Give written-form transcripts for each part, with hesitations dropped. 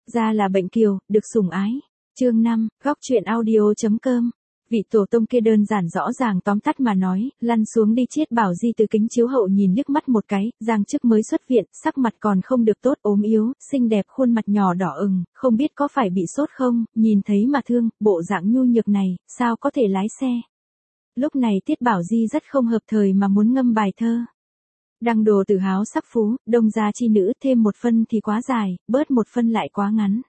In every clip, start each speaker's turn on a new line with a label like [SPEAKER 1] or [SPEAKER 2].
[SPEAKER 1] Ra là bệnh kiều, được sủng ái. Chương 5, góc truyện audio.com. Vị tổ tông kia đơn giản rõ ràng tóm tắt mà nói, lăn xuống đi. Triết Bảo Di từ kính chiếu hậu nhìn liếc mắt một cái, Giang Chức mới xuất viện, sắc mặt còn không được tốt, ốm yếu, xinh đẹp, khuôn mặt nhỏ đỏ ửng, không biết có phải bị sốt không, nhìn thấy mà thương, bộ dạng nhu nhược này, sao có thể lái xe. Lúc này Tiết Bảo Di rất không hợp thời mà muốn ngâm bài thơ. Đăng đồ tự háo sắc phú, đông gia chi nữ, thêm một phân thì quá dài, bớt một phân lại quá ngắn.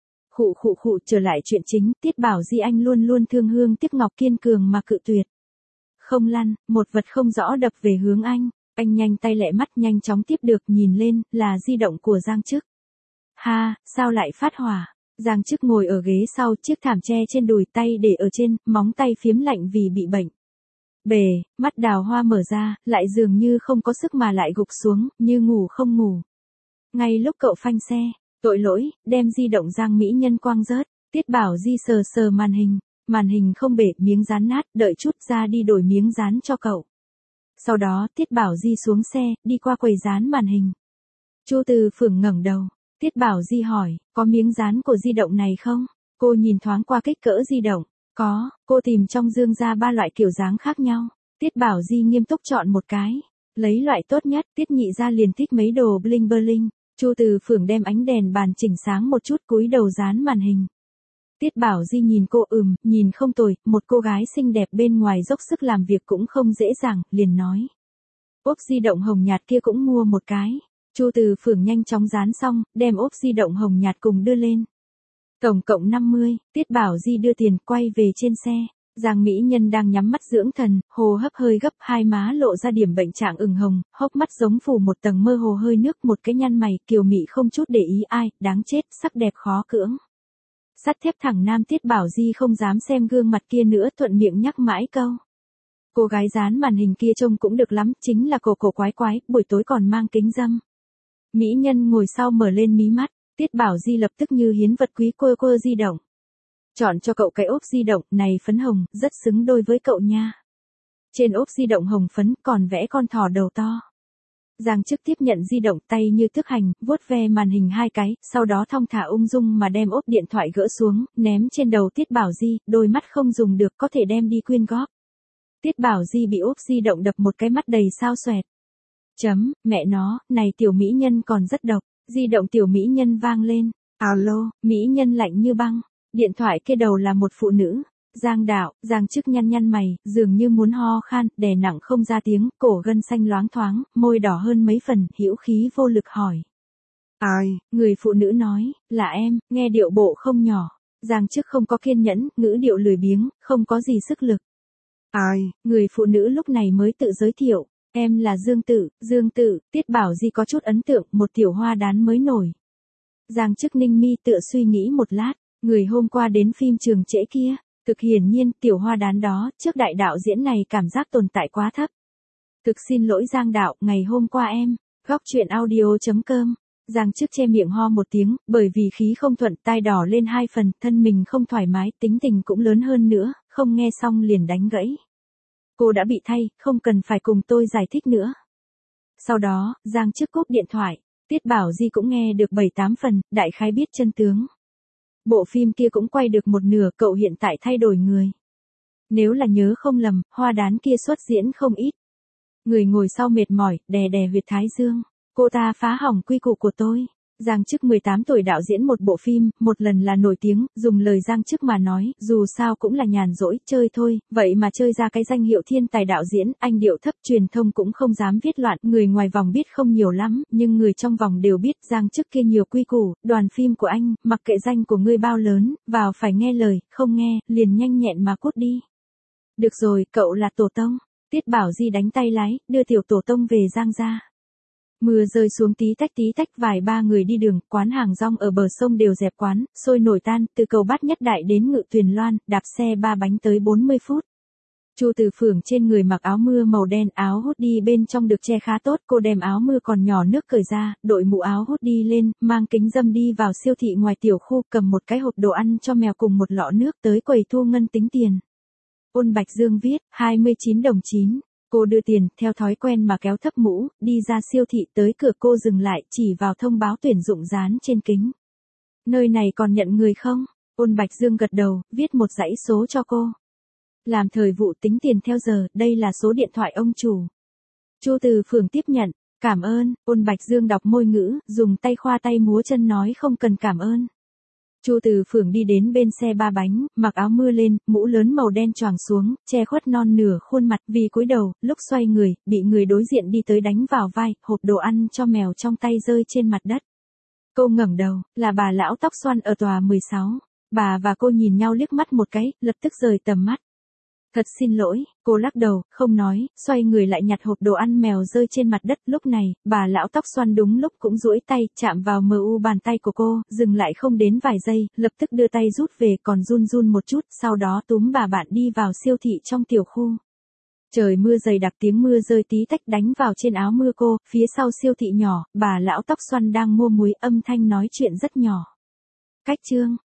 [SPEAKER 1] Khụ, trở lại chuyện chính, Tiết Bảo Di anh luôn luôn thương hương tiếc ngọc, kiên cường mà cự tuyệt. Không lăn, một vật không rõ đập về hướng anh nhanh tay lẹ mắt nhanh chóng tiếp được, nhìn lên, là di động của Giang Chức. Ha, sao lại phát hỏa? Giang Chức ngồi ở ghế sau, chiếc thảm tre trên đùi, tay để ở trên, móng tay phiếm lạnh vì bị bệnh. Bề, mắt Đào Hoa mở ra, lại dường như không có sức mà lại gục xuống, như ngủ không ngủ. Ngay lúc cậu phanh xe, tội lỗi, đem di động Giang mỹ nhân quăng rớt. Tiết Bảo Di sờ màn hình không bể, miếng dán nát, đợi chút ra đi đổi miếng dán cho cậu. Sau đó Tiết Bảo Di xuống xe, đi qua quầy dán màn hình. Chu Từ Phường ngẩng đầu, Tiết Bảo Di hỏi, có miếng dán của di động này không? Cô nhìn thoáng qua kích cỡ di động. Có, cô tìm trong dương ra 3 loại kiểu dáng khác nhau. Tiết Bảo Di nghiêm túc chọn một cái. Lấy loại tốt nhất, Tiết Nhị ra liền thích mấy đồ bling bling. Chu Từ Phường đem ánh đèn bàn chỉnh sáng một chút, cúi đầu dán màn hình. Tiết Bảo Di nhìn cô, nhìn không tồi, một cô gái xinh đẹp bên ngoài dốc sức làm việc cũng không dễ dàng, liền nói. Ốp di động hồng nhạt kia cũng mua một cái. Chu Từ Phường nhanh chóng dán xong, đem ốp di động hồng nhạt cùng đưa lên. Tổng cộng 50, Tiết Bảo Di đưa tiền, quay về trên xe. Giang mỹ nhân đang nhắm mắt dưỡng thần, hô hấp hơi gấp, hai má lộ ra điểm bệnh trạng ửng hồng, hốc mắt giống phủ một tầng mơ hồ hơi nước, một cái nhăn mày, kiều mị không chút để ý ai, đáng chết, sắc đẹp khó cưỡng. Sắt thép thẳng nam. Tiết Bảo Di không dám xem gương mặt kia nữa, thuận miệng nhắc mãi câu. Cô gái dán màn hình kia trông cũng được lắm, chính là cổ quái, buổi tối còn mang kính râm. Mỹ nhân ngồi sau mở lên mí mắt, Tiết Bảo Di lập tức như hiến vật quý quơ di động. Chọn cho cậu cái ốp di động này phấn hồng, rất xứng đôi với cậu nha. Trên ốp di động hồng phấn còn vẽ con thỏ đầu to. Giang Chức tiếp nhận di động, tay như thức hành, vuốt ve màn hình 2 cái, sau đó thong thả ung dung mà đem ốp điện thoại gỡ xuống, ném trên đầu Tiết Bảo Di, đôi mắt không dùng được, có thể đem đi quyên góp. Tiết Bảo Di bị ốp di động đập một cái, mắt đầy sao xoẹt. Mẹ nó, này tiểu mỹ nhân còn rất độc. Di động tiểu mỹ nhân vang lên. Alo, mỹ nhân lạnh như băng. Điện thoại kia đầu là một phụ nữ. Giang Chức nhăn mày, dường như muốn ho khan, đè nặng không ra tiếng, cổ gân xanh loáng thoáng, môi đỏ hơn mấy phần, hữu khí vô lực hỏi. Ai? Người phụ nữ nói, là em, nghe điệu bộ không nhỏ. Giang Chức không có kiên nhẫn, ngữ điệu lười biếng, không có gì sức lực. Ai? Người phụ nữ lúc này mới tự giới thiệu. Em là Dương Tự. Tiết Bảo Di có chút ấn tượng, một tiểu hoa đán mới nổi. Giang Chức ninh mi tựa suy nghĩ một lát, người hôm qua đến phim trường trễ kia, thực hiển nhiên tiểu hoa đán đó, trước đại đạo diễn này cảm giác tồn tại quá thấp. Thực xin lỗi Giang đạo, ngày hôm qua em, góc truyện audio.com. Giang Chức che miệng ho một tiếng, bởi vì khí không thuận, tai đỏ lên 2 phần, thân mình không thoải mái, tính tình cũng lớn hơn nữa, không nghe xong liền đánh gãy. Cô đã bị thay, không cần phải cùng tôi giải thích nữa. Sau đó, Giang Chức cúp điện thoại. Tiết Bảo Di cũng nghe được 7-8 phần, đại khái biết chân tướng. Bộ phim kia cũng quay được một nửa, cậu hiện tại thay đổi người. Nếu là nhớ không lầm, hoa đán kia xuất diễn không ít. Người ngồi sau mệt mỏi, đè huyệt thái dương. Cô ta phá hỏng quy củ của tôi. Giang Chức 18 tuổi đạo diễn một bộ phim, một lần là nổi tiếng, dùng lời Giang Chức mà nói, dù sao cũng là nhàn rỗi, chơi thôi, vậy mà chơi ra cái danh hiệu thiên tài đạo diễn, anh điệu thấp, truyền thông cũng không dám viết loạn, người ngoài vòng biết không nhiều lắm, nhưng người trong vòng đều biết Giang Chức kia nhiều quy củ, đoàn phim của anh, mặc kệ danh của ngươi bao lớn, vào phải nghe lời, không nghe, liền nhanh nhẹn mà cút đi. Được rồi, cậu là tổ tông. Tiết Bảo Di đánh tay lái, đưa tiểu tổ tông về Giang gia. Mưa rơi xuống tí tách, vài ba người đi đường, quán hàng rong ở bờ sông đều dẹp quán, sôi nổi tan, từ cầu Bát Nhất Đại đến Ngự Tuyền Loan, đạp xe 3 bánh tới 40 phút. Chu Từ Phường trên người mặc áo mưa màu đen, áo hoodie bên trong được che khá tốt, cô đem áo mưa còn nhỏ nước cởi ra, đội mũ áo hoodie lên, mang kính râm đi vào siêu thị ngoài tiểu khu, cầm một cái hộp đồ ăn cho mèo cùng một lọ nước tới quầy thu ngân tính tiền. Ôn Bạch Dương viết, 29 đồng 9. Cô đưa tiền, theo thói quen mà kéo thấp mũ, đi ra siêu thị, tới cửa cô dừng lại, chỉ vào thông báo tuyển dụng dán trên kính. Nơi này còn nhận người không? Ôn Bạch Dương gật đầu, viết một dãy số cho cô. Làm thời vụ tính tiền theo giờ, đây là số điện thoại ông chủ. Chu Từ Phường tiếp nhận, cảm ơn. Ôn Bạch Dương đọc môi ngữ, dùng tay khoa tay múa chân nói không cần cảm ơn. Chu Từ Phường đi đến bên xe ba bánh, mặc áo mưa lên, mũ lớn màu đen choàng xuống, che khuất non nửa khuôn mặt, vì cúi đầu, lúc xoay người, bị người đối diện đi tới đánh vào vai, hộp đồ ăn cho mèo trong tay rơi trên mặt đất. Cô ngẩng đầu, là bà lão tóc xoăn ở tòa 16. Bà và cô nhìn nhau liếc mắt một cái, lập tức rời tầm mắt. Thật xin lỗi, cô lắc đầu, không nói, xoay người lại nhặt hộp đồ ăn mèo rơi trên mặt đất. Lúc này, bà lão tóc xoăn đúng lúc cũng duỗi tay, chạm vào mu bàn tay của cô, dừng lại không đến vài giây, lập tức đưa tay rút về, còn run run một chút, sau đó túm bà bạn đi vào siêu thị trong tiểu khu. Trời mưa dày đặc, tiếng mưa rơi tí tách đánh vào trên áo mưa cô, phía sau siêu thị nhỏ, bà lão tóc xoăn đang mua muối, âm thanh nói chuyện rất nhỏ. Cách chương